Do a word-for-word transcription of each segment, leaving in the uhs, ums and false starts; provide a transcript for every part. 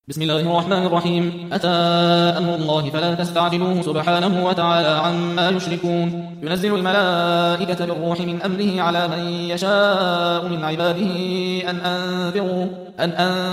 بسم الله الرحمن الرحيم. أتى أمر الله فلا تستعجلوه سبحانه وتعالى عما يشركون. ينزل الملائكة بالروح من أمره على من يشاء من عباده أن أنذروا أن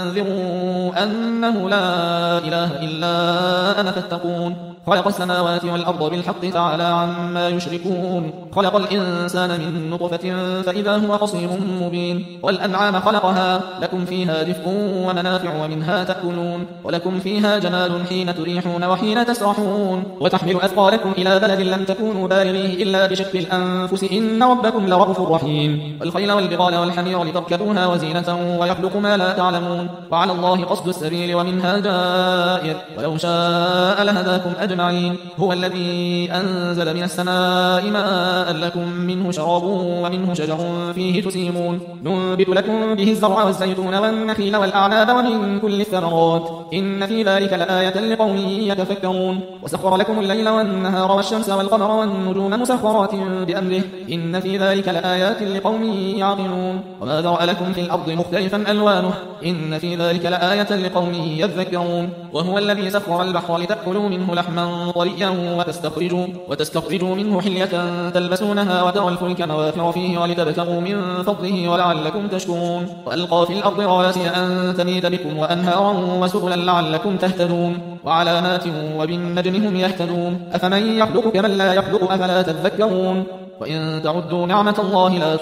أنذروا أنه لا إله إلا أنا فاتقون. خلق السماوات والأرض بالحق تعالى عما يشركون. خلق الإنسان من نطفة فإذا هو خصيم مبين. والأنعام خلقها لكم فيها دفء ومنافع ومنها تأكلون، ولكم فيها جمال حين تريحون وحين تسرحون، وتحمل أثقالكم إلى بلد لم تكونوا بالغيه إلا بشق الأنفس إن ربكم لرؤوف رحيم. والخيل والبغال والحمير لتركبوها وزينة ويخلق ما لا تعلمون. وعلى الله قصد السبيل ومنها جائر ولو شاء لهداكم أجمعين. هو الذي أنزل من السماء ماء لكم منه شراب ومنه شجر فيه تسيمون. ننبت لكم به الزرع والزيتون والنخيل والأعناب ومن كل الثمرات إن في ذلك لآية لقوم يتفكرون. وسخر لكم الليل والنهار والشمس والقمر والنجوم مسخرات بأمره إن في ذلك لآيات لقوم يعقلون. وما ذرأ لكم في الأرض مختلفا ألوانه إن في ذلك لآية لقوم يذكرون. وهو الذي سخر البحر لتأكلوا منه لحما طريا وتستخرجوا, وتستخرجوا منه حلية تلبسونها وترى الفلك مواخر فيه ولتبتغوا من فضله ولعلكم تشكرون. وألقى في الأرض رواسي أن تميد بكم وأنهارا وسبلا لعلكم تهتدون. وعلامات وبالنجم هم يهتدون. أفمن يخلق كمن لا يخلق أفلا تذكرون. وإن تعدوا نعمة الله لا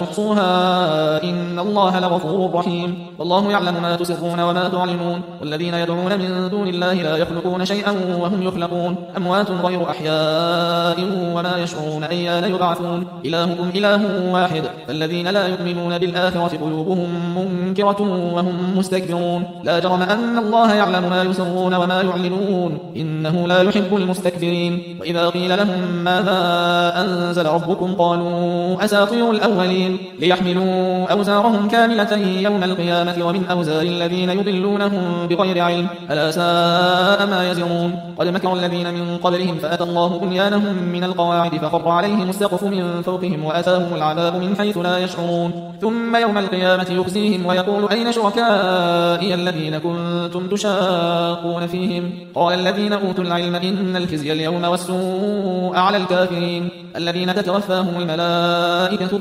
تحصوها إن الله لغفور رحيم. والله يعلم ما تسرون وما تعلنون. والذين يدعون من دون الله لا يخلقون شيئا وهم يخلقون. أموات غير أحياء وما يشعرون أيان يبعثون. إلهكم إله واحد فالذين لا يؤمنون بالآخرة قلوبهم منكرة وهم مستكبرون. لا جرم أن الله يعلم ما يسرون وما يعلنون إنه لا يحب المستكبرين. وإذا قيل لهم ماذا أنزل ربكم قالوا أساطير الأولين ليحملوا أوزارهم كاملة يوم القيامة ومن أوزار الذين يضلونهم بغير علم ألا ساء ما يزرون. قد مكر الذين من قبلهم فأتى الله بنيانهم من القواعد فخر عليهم السقف من فوقهم وأتاهم العذاب من حيث لا يشعرون. ثم يوم القيامة يخزيهم ويقول أين شركائي الذين كنتم تشاقون فيهم قال الذين أوتوا العلم إن الخزي اليوم والسوء على الكافرين الذين تتوفاهم الملائكة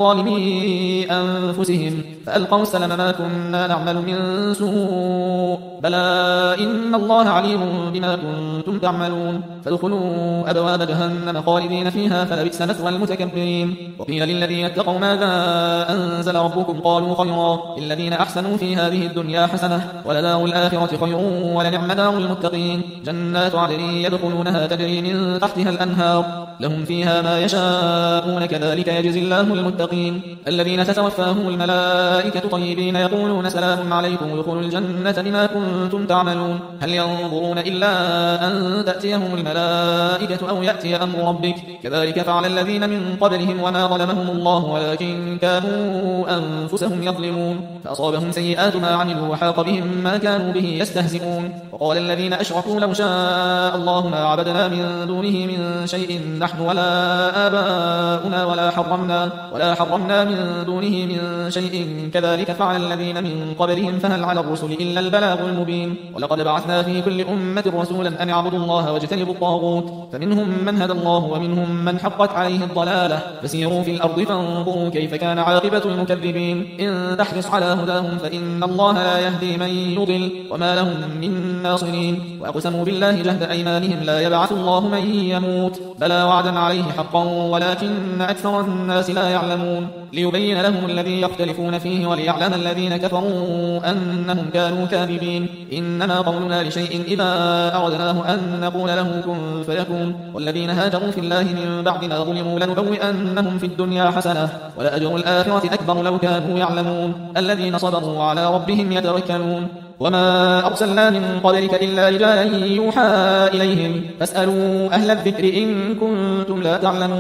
ظالمي أنفسهم فألقوا السلم ما كنا نعمل من سوء بلى إن الله عليم بما كنتم تعملون. فادخلوا أبواب جهنم خالدين فيها فلبئس مثوى المتكبرين. وقيل للذين اتقوا ماذا أنزل ربكم قالوا خيرا للذين أحسنوا في هذه الدنيا حسنة ولدار الآخرة خير ولنعم دار المتقين. جنات عدن يدخلونها تجري من تحتها الأنهار لهم فيها ما يشاءون كذلك يجزي الله المتقين. الذين تتوفاهم الملائكة طيبين يقولون سلام عليكم ادخلوا الجنة بما كنتم تعملون. هل ينظرون إلا أن تأتيهم الملائكة أو يأتي أمر ربك كذلك فعل الذين من قبلهم وما ظلمهم الله ولكن كانوا أنفسهم يظلمون. فأصابهم سيئات ما عملوا وحاق بهم ما كانوا به يستهزئون. وقال الذين أشركوا لو شاء الله ما عبدنا من دونه من شيء نحن ولا آباؤنا ولا حرمنا, ولا حرمنا من دونه من شيء كذلك فعل الذين من قبلهم فهل على الرسل إلا البلاغ المبين. ولقد بعثنا في كل أمة رسولا أن يعبدوا الله واجتنبوا الطاغوت فمنهم من هدى الله ومنهم من حقت عليه الضلالة فسيروا في الأرض فانظروا كيف كان عاقبة المكذبين. إن تحرص على هداهم فإن الله لا يهدي من يضل وما لهم من ناصرين. وأقسموا بالله جهد أيمانهم لا يبعث الله من يموت بلى وعدا عليه حقا ولكن أكثر الناس لا يعلمون. ليبين لهم الذي يختلفون فيه وليعلم الذين كفروا أنهم كانوا كاذبين. إنما قولنا لشيء إذا أردناه أن نقول له كن فيكون. والذين هاجروا في الله من بعد ما ظلموا لنبوئنهم في الدنيا حسنة ولأجر الآخرة أكبر لو كانوا يعلمون. الذين صبروا على ربهم يتوكلون. وما أرسلنا من قبلك إلا رجالا يوحى إليهم فاسألوا أهل الذكر إن كنتم لا تعلمون.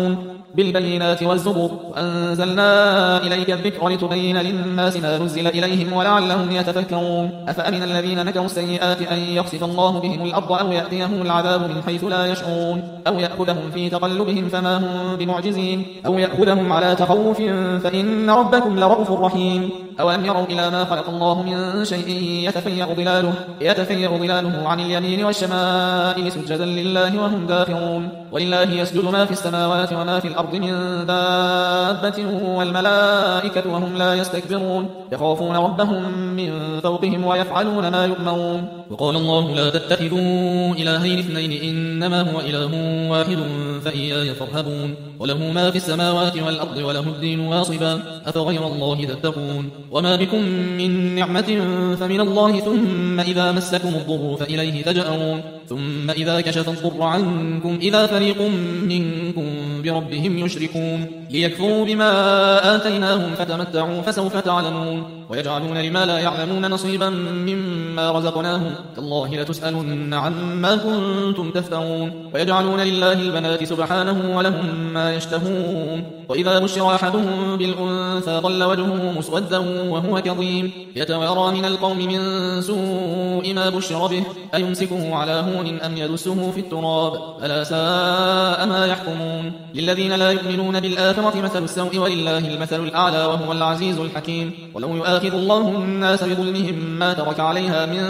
بالبينات والزبر وأنزلنا إليك الذكر لتبين للناس ما نزل إليهم ولعلهم يتفكرون أفأمن الذين مكروا السيئات أن يخسف الله بهم الأرض أو يأتيهم العذاب من حيث لا يشعرون أو يأخذهم في تقلبهم فما هم بمعجزين أو يأخذهم على تخوف فإن ربكم لرؤوف رحيم أولم يروا إلى ما خلق الله من شيء يتفيأ ظلاله, يتفيأ ظلاله عن اليمين والشمائل سجدا لله وهم داخرون ولله يسجد ما في السماوات وما في الأرض من دابة والملائكة وهم لا يستكبرون يخافون ربهم من فوقهم ويفعلون ما يؤمرون وقال الله لا تتخذوا إلهين اثنين إنما هو إله واحد فإياي فارهبون وله ما في السماوات والأرض وله الدين واصبا أفغير الله تتقون وما بكم من نعمة فمن الله ثم إذا مسكم الضر فإليه تجأرون ثم إذا كشف الضر عنكم إذا فريق منكم بربهم يشركون ليكفروا بما آتيناهم فتمتعوا فسوف تعلمون ويجعلون لما لا يعلمون نصيبا مما رزقناهم تالله لتسألن عما كنتم تفترون ويجعلون لله البنات سبحانه ولهم ما يشتهون وإذا بشر أحدهم بالأنثى ظل وجهه مسودا وهو كظيم يتوارى من القوم من سوء ما بشر به أيمسكه على هون أم يدسه في التراب ألا ساء ما يحكمون للذين لا يؤمنون بالآخرة مثل السوء ولله المثل الأعلى وهو العزيز الحكيم ولو يؤاخذ الله الناس بظلمهم ما ترك عليها من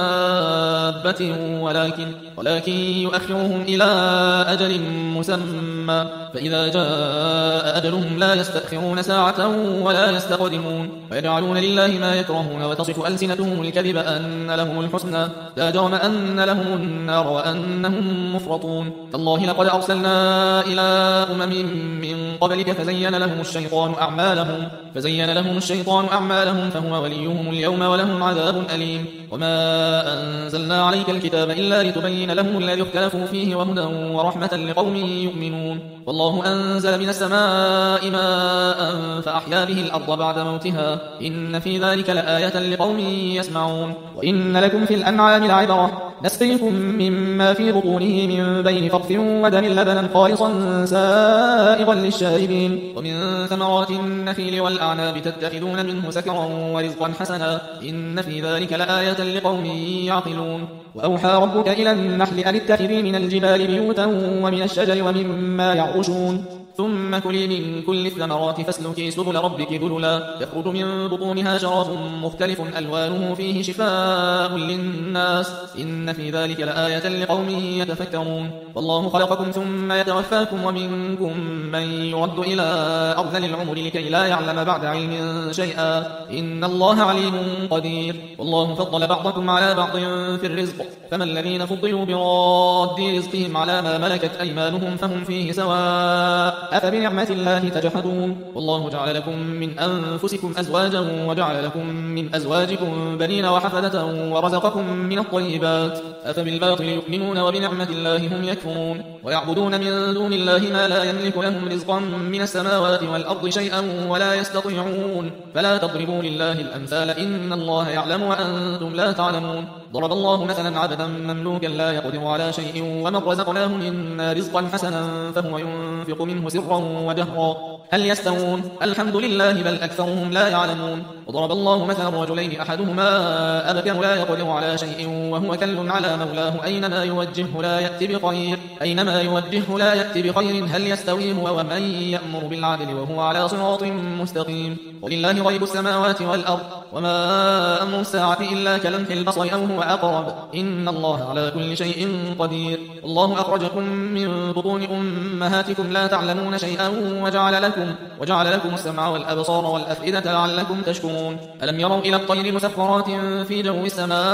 دابة ولكن, ولكن يؤخرهم إلى أجل مسمى فإذا جاء أجلهم لا يستأخرون ساعة ولا يستقدمون ويجعلون لله ما يكرهون وتصف ألسنتهم الكذب أن لهم الحسنى لا جرم أن لهم النار وأنهم مفرطون تالله لقد أرسلنا إلى أمم من قبلك فزين لهم الشيطان أعمالهم فزين لهم الشيطان أعمالهم فهو وليهم اليوم ولهم عذاب أليم وما أنزلنا عليك الكتاب إلا لتبين لهم الذي اختلفوا فيه وهدى ورحمة لقوم يؤمنون والله أنزل من السماء ماء فأحيا به الأرض بعد موتها إن في ذلك لآية لقوم يسمعون وإن لكم في الأنعام لعبرة نسقيكم مما في بطونه من بين فرث ودم لبنا خالصا سائغا للشاربين ومن ثمرات النخيل والأعناب تتخذون منه سكرا ورزقا حسنا إن في ذلك لآية لقوم يعقلون وأوحى ربك إلى النحل أن اتخذي من الجبال بيوتا ومن الشجر ومما يعرشون ثم كلي من كل الثمرات فاسلكي سبل ربك ذللا يخرج من بطونها شراب مختلف ألوانه فيه شفاء للناس إن في ذلك لآية لقوم يتفكرون والله خلقكم ثم يتوفاكم ومنكم من يرد إلى أرذل العمر لكي لا يعلم بعد علم شيئا إن الله عليم قدير والله فضل بعضكم على بعض في الرزق فما الذين فضلوا براد رزقهم على ما ملكت أيمانهم فهم فيه سواء أفبنعمة الله تجحدون والله جعل لكم من أنفسكم أزواجا وجعل لكم من أزواجكم بنين وحفدة ورزقكم من الطيبات أفبالباطل يؤمنون وبنعمة الله هم يكفرون ويعبدون من دون الله ما لا يملك لهم رزقا من السماوات والأرض شيئا ولا يستطيعون فلا تضربوا لله الأمثال إن الله يعلم وأنتم لا تعلمون ضرب الله مثلا عبدا مملوكا لا يقدر على شيء ومن رزقناه منا رزقا حسنا فهو ينفق منه سرا وجهرا هل يستوون الحمد لله بل أكثرهم لا يعلمون وضرب الله مثلا رجلين أحدهما أبكم لا يقدر على شيء وهو كل على مولاه أينما يوجهه لا يأتي بخير أينما يوجهه لا يأتي بخير هل يستوي هو ومن يأمر بالعدل وهو على صراط مستقيم ولله غيب السماوات والأرض وما أمر الساعة إلا كلمح البصر أو هو أقرب إن الله على كل شيء قدير الله أخرجكم من بطون أمهاتكم لا تعلمون شيئا وجعل لكم, وجعل لكم السمع والأبصار والأفئدة لعلكم تشكرون ألم يروا إلى الطير مسخرات في جو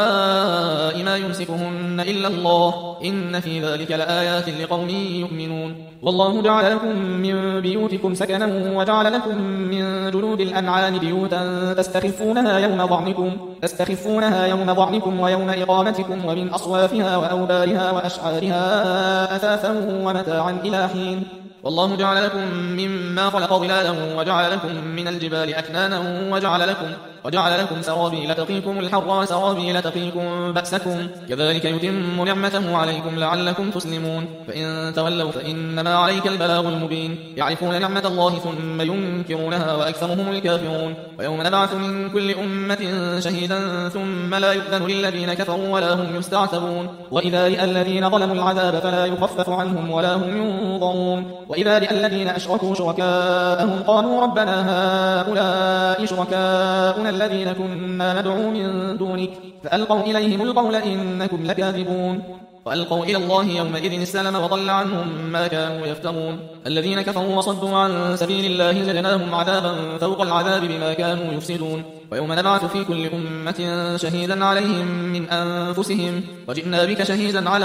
السماء ما يمسكهن إلا الله إن في ذلك لآيات لقوم يؤمنون والله جعل لكم من بيوتكم سكنا وجعل لكم من جلود الأنعام بيوتا تستخفونها يوم ضعنكم, تستخفونها يوم ضعنكم ويوم إقامتكم ومن أصوافها وأوبارها وأشعارها أثاثا ومتاعا إلى حين والله جعل لكم مما خلق ظلالا وجعل لكم من الجبال أكنانا وجعل لكم, وجعل لكم سرابيل تقيكم الحر وسرابيل تقيكم بأسكم كذلك يتم نعمته عليكم لعلكم تسلمون فإن تولوا فإنما عليك البلاغ المبين يعرفون نعمة الله ثم ينكرونها وأكثرهم الكافرون ويوم نبعث من كل أمة شهيدا ثم لا يؤذن للذين كفروا ولا هم يستعتبون وإذا رأى الذين ظلموا العذاب فلا يخفف عنهم ولا هم ينظرون وإذا رأى الذين أشركوا شركاءهم قالوا ربنا هؤلاء شركاؤنا الذين كنا ندعو من دونك فألقوا إليهم القول إنكم لكاذبون وألقوا إلى الله يومئذ السلم وضل عنهم ما كانوا يفترون الذين كفروا وصدوا عن سبيل الله زدناهم عذابا فوق العذاب بما كانوا يفسدون ويوم نبعث في كل أمة شهيدا عليهم من أنفسهم وجئنا بك شهيدا على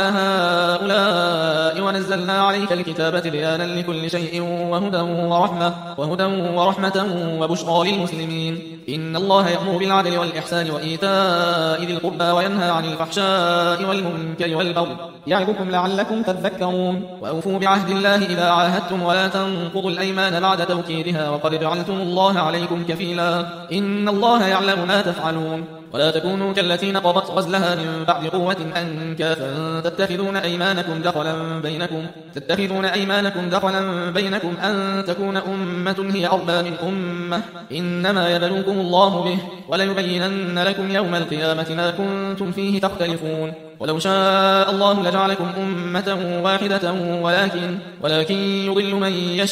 هؤلاء ونزلنا عليك الكتاب تبيانا لكل شيء وهدى ورحمة, وهدى ورحمة وبشرى للمسلمين إن الله يأمر بالعدل والإحسان وإيتاء ذي القربى وينهى عن الفحشاء والمنكر والبغي يعظكم لعلكم تذكرون وأوفوا بعهد الله إذا عاهدتم ولا تنقضوا الأيمان بعد توكيدها وقد جعلتم الله عليكم كفيلا إن الله يعلم ما تفعلون ولا تكونوا كالتي نقضت غزلها من بعد قوة أنكاثا تتخذون أيمانكم دخلا بينكم تتخذون أيمانكم دخلا بينكم أن تكون أمة هي أربى من أمة إنما يبلوكم الله به وليبينن لكم يوم القيامة ما كنتم فيه تختلفون ولو شاء الله لجعلكم أمة واحدة ولكن ولكن يضل من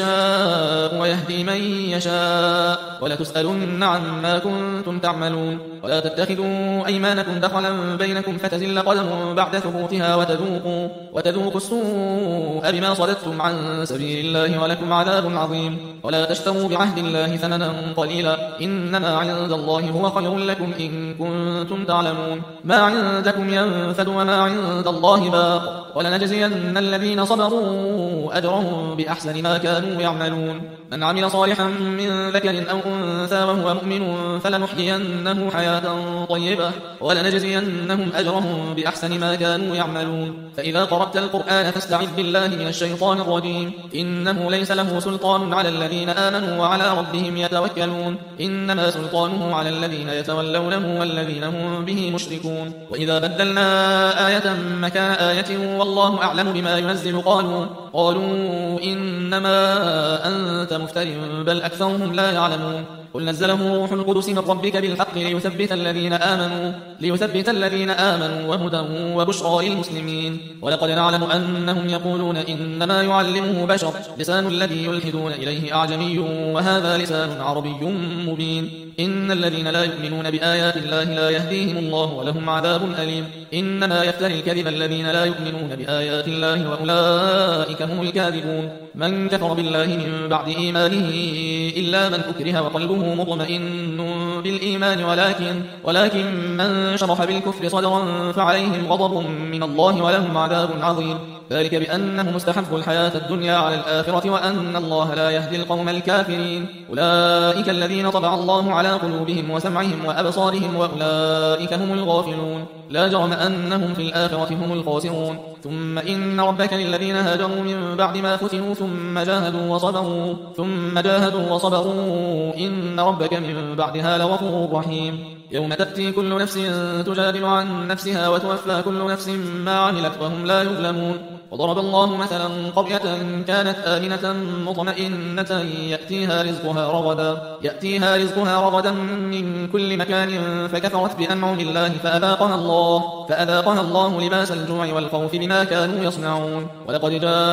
يشاء ويهدي من يشاء ولتسألن عما كنتم تعملون ولا تتخذوا أيمانكم دخلا بينكم فتزل قدم بعد ثبوتها وتذوقوا, وتذوقوا السوء بما صددتم عن سبيل الله ولكم عذاب عظيم ولا تشتروا بعهد الله ثمنا قليلا إنما عند الله هو خير لكم إن كنتم تعلمون ما عندكم ينفد وما عند الله باق ولنجزين الذين صبروا أجرهم بأحسن ما كانوا يعملون من عمل صالحا من ذكر أو أنثى وهو مؤمن فلنحيينه حياة طيبة ولنجزينهم أجرهم بأحسن ما كانوا يعملون فإذا قرأت القرآن فاستعذ بالله من الشيطان الرجيم إنه ليس له سلطان على الذين آمنوا وعلى ربهم يتوكلون إنما سلطانه على الذين يتولونه والذين هم به مشركون وإذا بدلنا آية مكان آية والله أعلم بما ينزل قالوا قالوا إنما أنت مفتر بل أكثرهم لا يعلمون قل نزله روح القدس من ربك بالحق ليثبت الذين آمنوا ليثبت الذين آمنوا وهدى وبشرى للمسلمين ولقد نعلم أنهم يقولون إنما يعلمه بشر لسان الذي يلحدون إليه أعجمي وهذا لسان عربي مبين إن الذين لا يؤمنون بآيات الله لا يهديهم الله ولهم عذاب أليم إنما يفتري الكذب الذين لا يؤمنون بآيات الله وأولئك هم الكاذبون من كفر بالله من بعد إيمانه إلا من أكره وقلبه مطمئن بالإيمان ولكن, ولكن من شرح بالكفر صدرا فعليهم غضب من الله ولهم عذاب عظيم ذلك بأنهم استحبوا الحياة الدنيا على الآخرة وأن الله لا يهدي القوم الكافرين أولئك الذين طبع الله على قلوبهم وسمعهم وأبصارهم وأولئك هم الغافلون لا جرم أنهم في الآخرة هم الخاسرون ثم إن ربك للذين هاجروا من بعد ما فتنوا ثم جاهدوا وصبروا ثم جاهدوا وصبروا إن ربك من بعدها لغفور رحيم يوم تأتي كل نفس تجادل عن نفسها وتوفى كل نفس ما عملت وهم لا يظلمون وضرب الله مثلا قرية كانت آمنة مطمئنة يأتيها رزقها رغدا يأتيها رزقها رغدا من كل مكان فكفرت بأنعم الله فأذاقها الله فأذاقها الله لباس الجوع والخوف بما كانوا يصنعون ولقد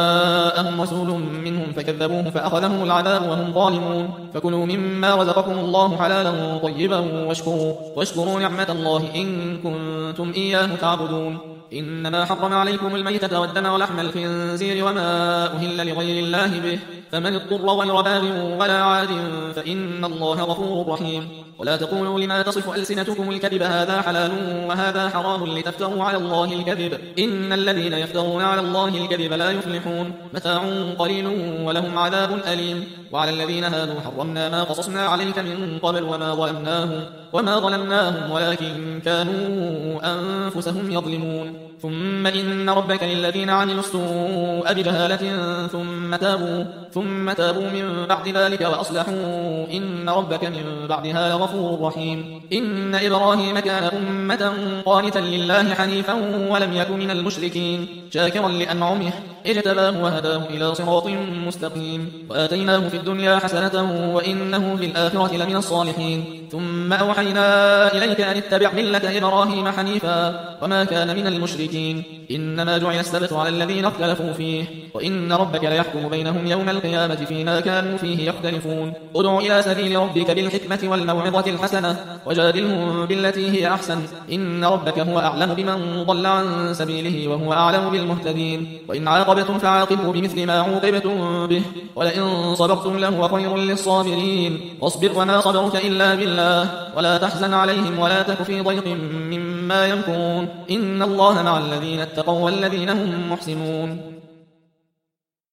جاءهم رسول منهم فكذبوه فأخذهم العذاب وهم ظالمون فكلوا مما رزقكم الله حلالا طيبا واشكروا, واشكروا نعمة الله إن كنتم إياه تعبدون إنما حرم عليكم الميتة والدم ولحم الخنزير وما أهل لغير الله به فمن اضطر غير باغ ولا عاد فإن الله غفور رحيم ولا تقولوا لما تصف ألسنتكم الكذب هذا حلال وهذا حرام لتفتروا على الله الكذب إن الذين يفترون على الله الكذب لا يفلحون متاع قليل ولهم عذاب أليم وعلى الذين هادوا حرمنا ما قصصنا عليك من قبل وما ظلمناهم وما ظلمناهم ولكن كانوا أنفسهم يظلمون ثم إن ربك للذين عملوا السوء بجهالة ثم تابوا ثم تابوا من بعد ذلك وأصلحوا إن ربك من بعدها لغفور رحيم إن إبراهيم كان أمة قانتا لله حنيفا ولم يكن من المشركين شاكرا لأنعمه اجتباه وهداه إلى صراط مستقيم وآتيناه في الدنيا حسنة وإنه في الآخرة لمن الصالحين ثم أوحينا إليك أن اتبع ملة إبراهيم حنيفا وما كان من المشركين إنما جعل السبت على الذين اختلفوا فيه وإن ربك ليحكم بينهم يوم القيامة فيما كانوا فيه يختلفون ادع إلى سبيل ربك بالحكمة والموعظة الحسنة وجادلهم بالتي هي أحسن إن ربك هو أعلم بمن ضل عن سبيله وهو أعلم بالمهتدين وإن عاقبتم فعاقبوا بمثل ما عوقبتم به ولئن صبرتم لهو خير للصابرين واصبر وما صبرك إلا بالله ولا تحزن عليهم ولا تك في ضيق مما يمكرون إن الله مع الذين اتقوا والذين هم محسنون